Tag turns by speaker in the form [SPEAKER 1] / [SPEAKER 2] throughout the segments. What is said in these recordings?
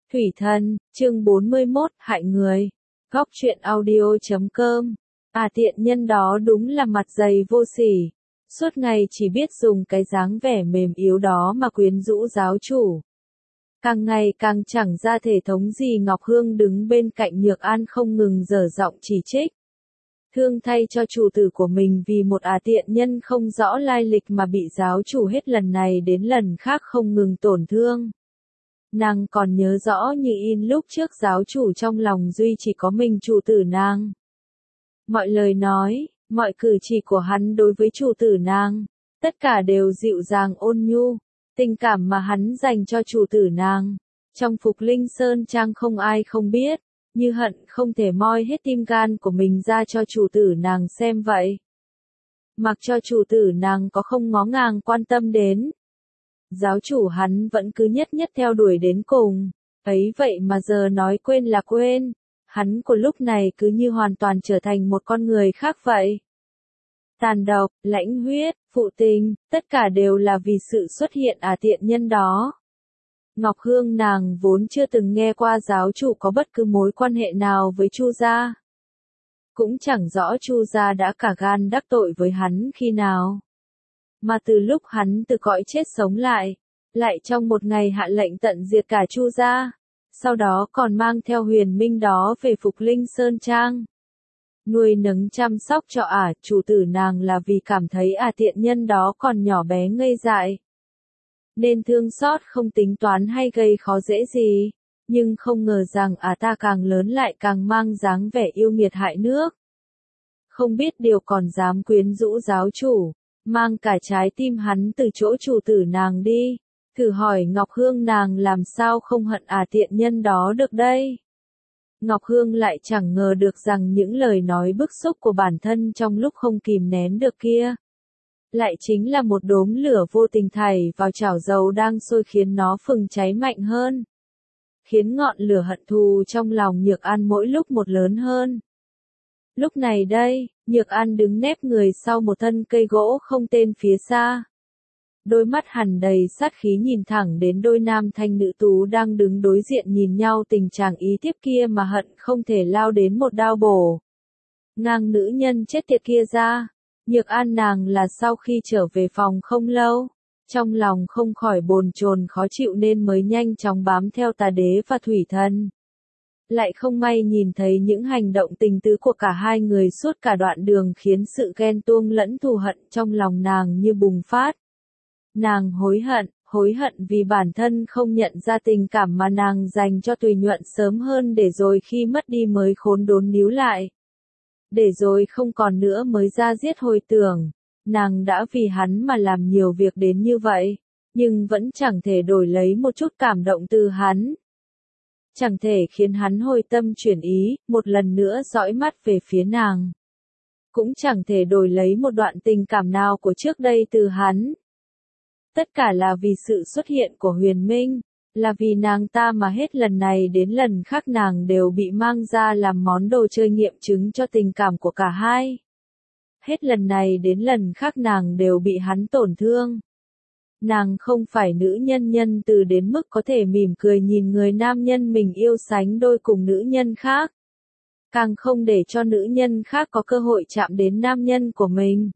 [SPEAKER 1] Thủy Thân, chương 41, hại người. Góc truyện audio.com. Tiện nhân đó đúng là mặt dày vô sỉ. Suốt ngày chỉ biết dùng cái dáng vẻ mềm yếu đó mà quyến rũ giáo chủ. Càng ngày càng chẳng ra thể thống gì. Ngọc Hương đứng bên cạnh Nhược An không ngừng dở giọng chỉ trích. Thương thay cho chủ tử của mình vì một tiện nhân không rõ lai lịch mà bị giáo chủ hết lần này đến lần khác không ngừng tổn thương. Nàng còn nhớ rõ như in lúc trước giáo chủ trong lòng duy chỉ có mình chủ tử nàng. Mọi lời nói, mọi cử chỉ của hắn đối với chủ tử nàng, tất cả đều dịu dàng ôn nhu, tình cảm mà hắn dành cho chủ tử nàng. Trong Phục Linh Sơn Trang không ai không biết, như hận không thể moi hết tim gan của mình ra cho chủ tử nàng xem vậy. Mặc cho chủ tử nàng có không ngó ngàng quan tâm đến. Giáo chủ hắn vẫn cứ nhất nhất theo đuổi đến cùng, ấy vậy mà giờ nói quên là quên, hắn của lúc này cứ như hoàn toàn trở thành một con người khác vậy. Tàn độc, lãnh huyết, phụ tình, tất cả đều là vì sự xuất hiện tiện nhân đó. Ngọc Hương nàng vốn chưa từng nghe qua giáo chủ có bất cứ mối quan hệ nào với Chu gia. Cũng chẳng rõ Chu gia đã cả gan đắc tội với hắn khi nào. Mà từ lúc hắn từ cõi chết sống lại trong một ngày hạ lệnh tận diệt cả Chu gia, sau đó còn mang theo Huyền Minh đó về Phục Linh Sơn Trang. Nuôi nấng chăm sóc cho chủ tử nàng là vì cảm thấy tiện nhân đó còn nhỏ bé ngây dại. Nên thương xót không tính toán hay gây khó dễ gì, nhưng không ngờ rằng ta càng lớn lại càng mang dáng vẻ yêu nghiệt hại nước. Không biết điều còn dám quyến rũ giáo chủ, mang cả trái tim hắn từ chỗ chủ tử nàng đi. Thử hỏi Ngọc Hương nàng làm sao không hận tiện nhân đó được đây. Ngọc Hương lại chẳng ngờ được rằng những lời nói bức xúc của bản thân trong lúc không kìm nén được kia, lại chính là một đốm lửa vô tình thảy vào chảo dầu đang sôi khiến nó phừng cháy mạnh hơn. Khiến ngọn lửa hận thù trong lòng Nhược An mỗi lúc một lớn hơn. Lúc này đây, Nhược An đứng nép người sau một thân cây gỗ không tên phía xa. Đôi mắt hằn đầy sát khí nhìn thẳng đến đôi nam thanh nữ tú đang đứng đối diện nhìn nhau tình trạng ý tiếp kia mà hận không thể lao đến một đao bổ ngang nữ nhân chết tiệt kia ra. Nhược An nàng là sau khi trở về phòng không lâu, trong lòng không khỏi bồn chồn khó chịu nên mới nhanh chóng bám theo Tà Đế và Thủy Thân. Lại không may nhìn thấy những hành động tình tứ của cả hai người suốt cả đoạn đường khiến sự ghen tuông lẫn thù hận trong lòng nàng như bùng phát. Nàng hối hận vì bản thân không nhận ra tình cảm mà nàng dành cho Tùy Nhuận sớm hơn để rồi khi mất đi mới khốn đốn níu lại. Để rồi không còn nữa mới ra giết hồi tưởng, nàng đã vì hắn mà làm nhiều việc đến như vậy, nhưng vẫn chẳng thể đổi lấy một chút cảm động từ hắn. Chẳng thể khiến hắn hồi tâm chuyển ý, một lần nữa dõi mắt về phía nàng. Cũng chẳng thể đổi lấy một đoạn tình cảm nào của trước đây từ hắn. Tất cả là vì sự xuất hiện của Huyền Minh, là vì nàng ta mà hết lần này đến lần khác nàng đều bị mang ra làm món đồ chơi nghiệm chứng cho tình cảm của cả hai. Hết lần này đến lần khác nàng đều bị hắn tổn thương. Nàng không phải nữ nhân nhân từ đến mức có thể mỉm cười nhìn người nam nhân mình yêu sánh đôi cùng nữ nhân khác. Càng không để cho nữ nhân khác có cơ hội chạm đến nam nhân của mình.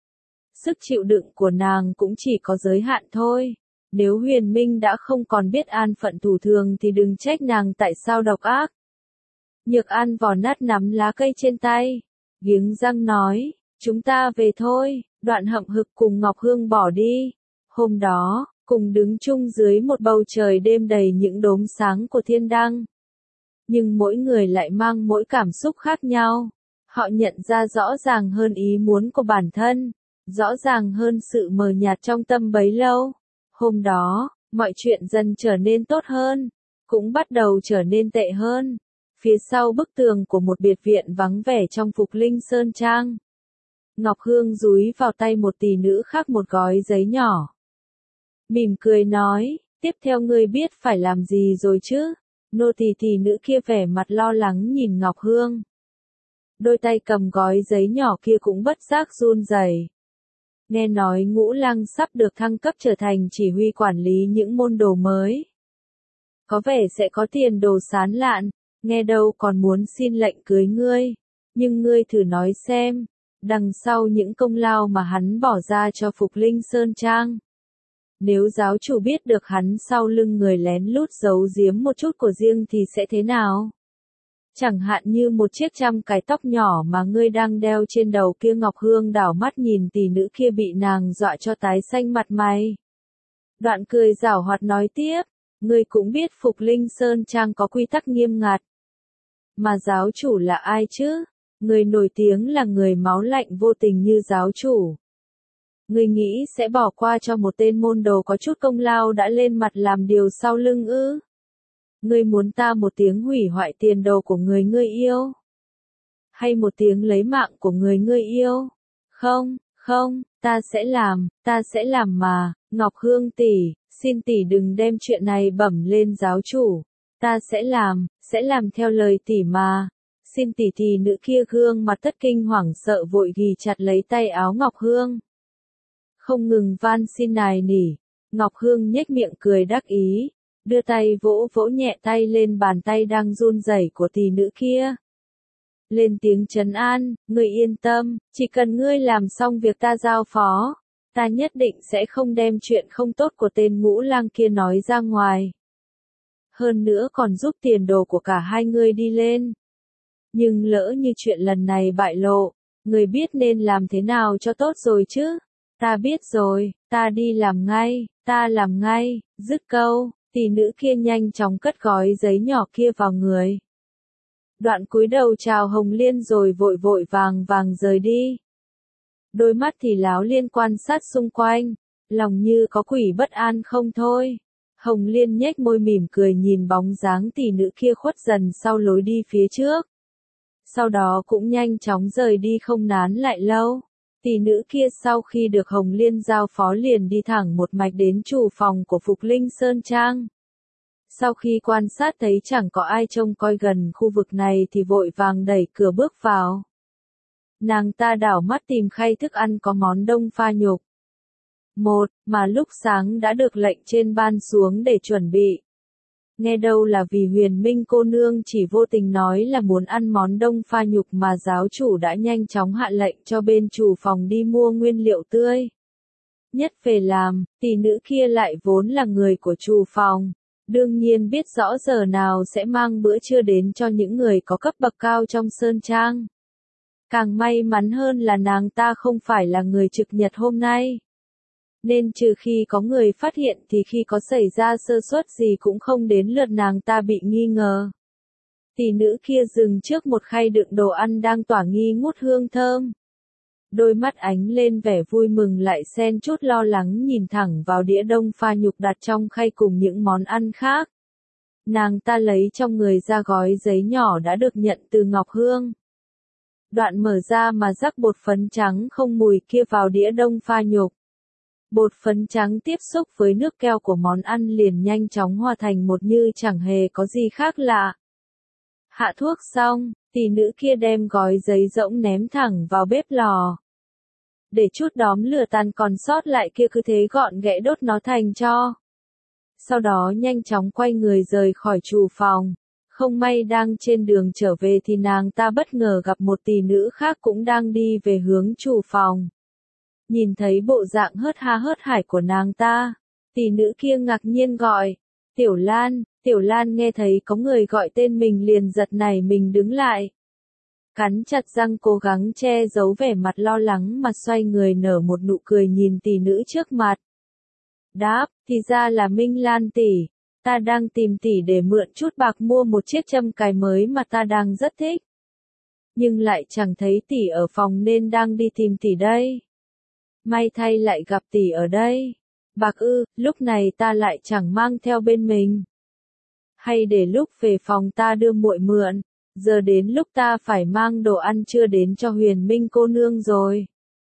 [SPEAKER 1] Sức chịu đựng của nàng cũng chỉ có giới hạn thôi. Nếu Huyền Minh đã không còn biết an phận thủ thường thì đừng trách nàng tại sao độc ác. Nhược An vò nát nắm lá cây trên tay, nghiến răng nói, chúng ta về thôi. Đoạn hậm hực cùng Ngọc Hương bỏ đi. Hôm đó, cùng đứng chung dưới một bầu trời đêm đầy những đốm sáng của thiên đăng. Nhưng mỗi người lại mang mỗi cảm xúc khác nhau. Họ nhận ra rõ ràng hơn ý muốn của bản thân, rõ ràng hơn sự mờ nhạt trong tâm bấy lâu. Hôm đó, mọi chuyện dần trở nên tốt hơn, cũng bắt đầu trở nên tệ hơn. Phía sau bức tường của một biệt viện vắng vẻ trong Phục Linh Sơn Trang, Ngọc Hương dúi vào tay một tỷ nữ khác một gói giấy nhỏ. Mỉm cười nói, tiếp theo ngươi biết phải làm gì rồi chứ? Nô tỳ nữ kia vẻ mặt lo lắng nhìn Ngọc Hương. Đôi tay cầm gói giấy nhỏ kia cũng bất giác run rẩy. Nghe nói Ngũ Lăng sắp được thăng cấp trở thành chỉ huy quản lý những môn đồ mới. có vẻ sẽ có tiền đồ sán lạn, nghe đâu còn muốn xin lệnh cưới ngươi. Nhưng ngươi thử nói xem, đằng sau những công lao mà hắn bỏ ra cho Phục Linh Sơn Trang. Nếu giáo chủ biết được hắn sau lưng người lén lút giấu giếm một chút của riêng thì sẽ thế nào? Chẳng hạn như một chiếc trăm cái tóc nhỏ mà ngươi đang đeo trên đầu kia. Ngọc Hương đảo mắt nhìn tỷ nữ kia bị nàng dọa cho tái xanh mặt mày. Đoạn cười giảo hoạt nói tiếp, ngươi cũng biết Phục Linh Sơn Trang có quy tắc nghiêm ngặt. Mà giáo chủ là ai chứ? Người nổi tiếng là người máu lạnh vô tình như giáo chủ. Ngươi nghĩ sẽ bỏ qua cho một tên môn đồ có chút công lao đã lên mặt làm điều sau lưng ư? Ngươi muốn ta một tiếng hủy hoại tiền đồ của người ngươi yêu? Hay một tiếng lấy mạng của người ngươi yêu? Không, không, ta sẽ làm mà, Ngọc Hương tỷ, xin tỷ đừng đem chuyện này bẩm lên giáo chủ. Ta sẽ làm theo lời tỷ mà. Xin tỷ. Tỷ nữ kia gương mặt tất kinh hoảng sợ vội ghì chặt lấy tay áo Ngọc Hương. Không ngừng van xin nài nỉ, Ngọc Hương nhếch miệng cười đắc ý, đưa tay vỗ vỗ nhẹ tay lên bàn tay đang run rẩy của tỷ nữ kia. Lên tiếng trấn an, ngươi yên tâm, chỉ cần ngươi làm xong việc ta giao phó, ta nhất định sẽ không đem chuyện không tốt của tên Ngũ Lang kia nói ra ngoài. Hơn nữa còn giúp tiền đồ của cả hai ngươi đi lên. Nhưng lỡ như chuyện lần này bại lộ, ngươi biết nên làm thế nào cho tốt rồi chứ? Ta biết rồi, ta đi làm ngay, dứt câu, tỷ nữ kia nhanh chóng cất gói giấy nhỏ kia vào người. Đoạn cúi đầu chào Hồng Liên rồi vội vội vàng rời đi. Đôi mắt thì láo liên quan sát xung quanh, lòng như có quỷ bất an không thôi. Hồng Liên nhếch môi mỉm cười nhìn bóng dáng tỷ nữ kia khuất dần sau lối đi phía trước. Sau đó cũng nhanh chóng rời đi không nán lại lâu. Tỷ nữ kia sau khi được Hồng Liên giao phó liền đi thẳng một mạch đến chủ phòng của Phục Linh Sơn Trang. Sau khi quan sát thấy chẳng có ai trông coi gần khu vực này thì vội vàng đẩy cửa bước vào. Nàng ta đảo mắt tìm khay thức ăn có món đông pha nhục. Mà lúc sáng đã được lệnh trên ban xuống để chuẩn bị. Nghe đâu là vì Huyền Minh cô nương chỉ vô tình nói là muốn ăn món đông pha nhục mà giáo chủ đã nhanh chóng hạ lệnh cho bên chủ phòng đi mua nguyên liệu tươi. Nhất về làm, tỷ nữ kia lại vốn là người của chủ phòng, đương nhiên biết rõ giờ nào sẽ mang bữa trưa đến cho những người có cấp bậc cao trong sơn trang. Càng may mắn hơn là nàng ta không phải là người trực nhật hôm nay. Nên trừ khi có người phát hiện thì khi có xảy ra sơ suất gì cũng không đến lượt nàng ta bị nghi ngờ. Tỷ nữ kia dừng trước một khay đựng đồ ăn đang tỏa nghi ngút hương thơm. Đôi mắt ánh lên vẻ vui mừng lại xen chút lo lắng nhìn thẳng vào đĩa đông pha nhục đặt trong khay cùng những món ăn khác. Nàng ta lấy trong người ra gói giấy nhỏ đã được nhận từ Ngọc Hương. Đoạn mở ra mà rắc bột phấn trắng không mùi kia vào đĩa đông pha nhục. Bột phấn trắng tiếp xúc với nước keo của món ăn liền nhanh chóng hòa thành một như chẳng hề có gì khác lạ. Hạ thuốc xong, tỷ nữ kia đem gói giấy rỗng ném thẳng vào bếp lò. Để chút đóm lửa tàn còn sót lại kia cứ thế gọn ghẽ đốt nó thành tro. Sau đó nhanh chóng quay người rời khỏi chủ phòng. Không may đang trên đường trở về thì nàng ta bất ngờ gặp một tỷ nữ khác cũng đang đi về hướng chủ phòng. Nhìn thấy bộ dạng hớt ha hớt hải của nàng ta, tỷ nữ kia ngạc nhiên gọi, Tiểu Lan nghe thấy có người gọi tên mình liền giật nảy mình đứng lại. Cắn chặt răng cố gắng che giấu vẻ mặt lo lắng mà xoay người nở một nụ cười nhìn tỷ nữ trước mặt. Đáp, thì ra là Minh Lan tỷ, ta đang tìm tỷ để mượn chút bạc mua một chiếc châm cài mới mà ta đang rất thích. Nhưng lại chẳng thấy tỷ ở phòng nên đang đi tìm tỷ đây. May thay lại gặp tỷ ở đây. Bạc ư, lúc này ta lại chẳng mang theo bên mình. Hay để lúc về phòng ta đưa muội mượn, giờ đến lúc ta phải mang đồ ăn trưa đến cho Huyền Minh cô nương rồi.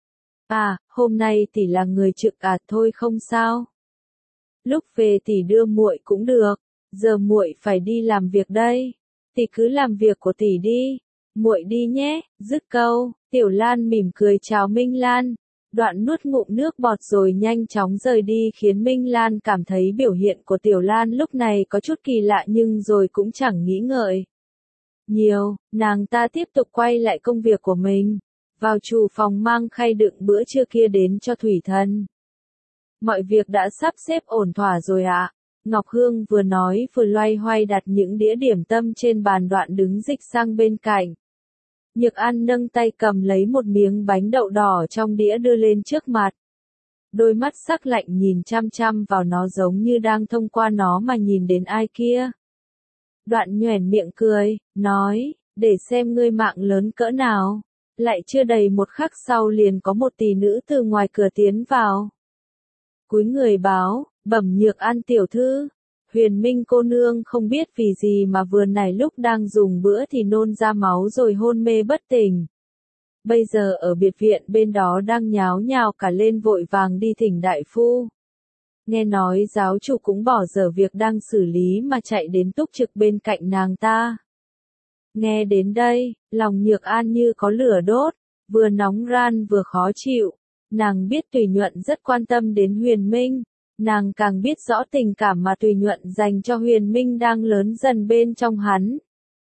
[SPEAKER 1] À, hôm nay tỷ là người trực thôi không sao. Lúc về tỷ đưa muội cũng được, giờ muội phải đi làm việc đây. Tỷ cứ làm việc của tỷ đi, muội đi nhé. Dứt câu, Tiểu Lan mỉm cười chào Minh Lan. Đoạn nuốt ngụm nước bọt rồi nhanh chóng rời đi khiến Minh Lan cảm thấy biểu hiện của Tiểu Lan lúc này có chút kỳ lạ nhưng rồi cũng chẳng nghĩ ngợi nhiều, nàng ta tiếp tục quay lại công việc của mình, vào chủ phòng mang khay đựng bữa trưa kia đến cho Thủy Thần. Mọi việc đã sắp xếp ổn thỏa rồi ạ. Ngọc Hương vừa nói vừa loay hoay đặt những đĩa điểm tâm trên bàn, Đoạn đứng dịch sang bên cạnh. Nhược An nâng tay cầm lấy một miếng bánh đậu đỏ trong đĩa đưa lên trước mặt. Đôi mắt sắc lạnh nhìn chăm chăm vào nó giống như đang thông qua nó mà nhìn đến ai kia. Đoạn nhoẻn miệng cười, nói, để xem ngươi mạng lớn cỡ nào. Lại chưa đầy một khắc sau liền có một tỷ nữ từ ngoài cửa tiến vào. Cúi người báo, bẩm Nhược An tiểu thư. Huyền Minh cô nương không biết vì gì mà vừa nãy lúc đang dùng bữa thì nôn ra máu rồi hôn mê bất tỉnh. Bây giờ ở biệt viện bên đó đang nháo nhào cả lên, vội vàng đi thỉnh đại phu. Nghe nói giáo chủ cũng bỏ dở việc đang xử lý mà chạy đến túc trực bên cạnh nàng ta. Nghe đến đây, lòng Nhược An như có lửa đốt, vừa nóng ran vừa khó chịu. Nàng biết Tùy Nhuận rất quan tâm đến Huyền Minh. Nàng càng biết rõ tình cảm mà Tùy Nhuận dành cho Huyền Minh đang lớn dần bên trong hắn.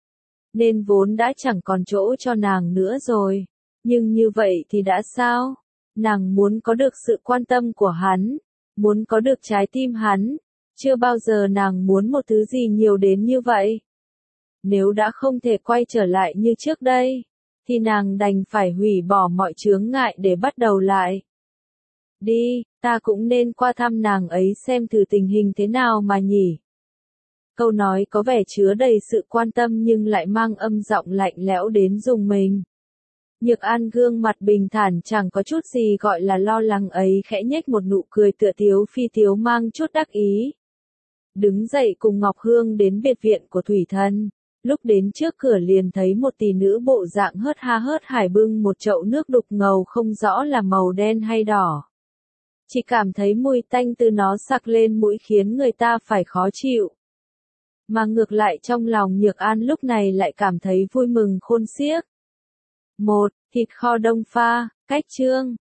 [SPEAKER 1] Nên vốn đã chẳng còn chỗ cho nàng nữa rồi. Nhưng như vậy thì đã sao? Nàng muốn có được sự quan tâm của hắn. Muốn có được trái tim hắn. Chưa bao giờ nàng muốn một thứ gì nhiều đến như vậy. Nếu đã không thể quay trở lại như trước đây, thì nàng đành phải hủy bỏ mọi chướng ngại để bắt đầu lại. Đi, ta cũng nên qua thăm nàng ấy xem thử tình hình thế nào mà nhỉ. Câu nói có vẻ chứa đầy sự quan tâm nhưng lại mang âm giọng lạnh lẽo đến rùng mình. Nhược An gương mặt bình thản chẳng có chút gì gọi là lo lắng ấy, khẽ nhếch một nụ cười tựa tiếu phi tiếu mang chút đắc ý. Đứng dậy cùng Ngọc Hương đến biệt viện của Thủy Thần. Lúc đến trước cửa liền thấy một tỷ nữ bộ dạng hớt ha hớt hải bưng một chậu nước đục ngầu không rõ là màu đen hay đỏ. Chỉ cảm thấy mùi tanh từ nó sặc lên mũi khiến người ta phải khó chịu. Mà ngược lại trong lòng Nhược An lúc này lại cảm thấy vui mừng khôn xiếc. 1. Thịt kho đông pha, cách chương.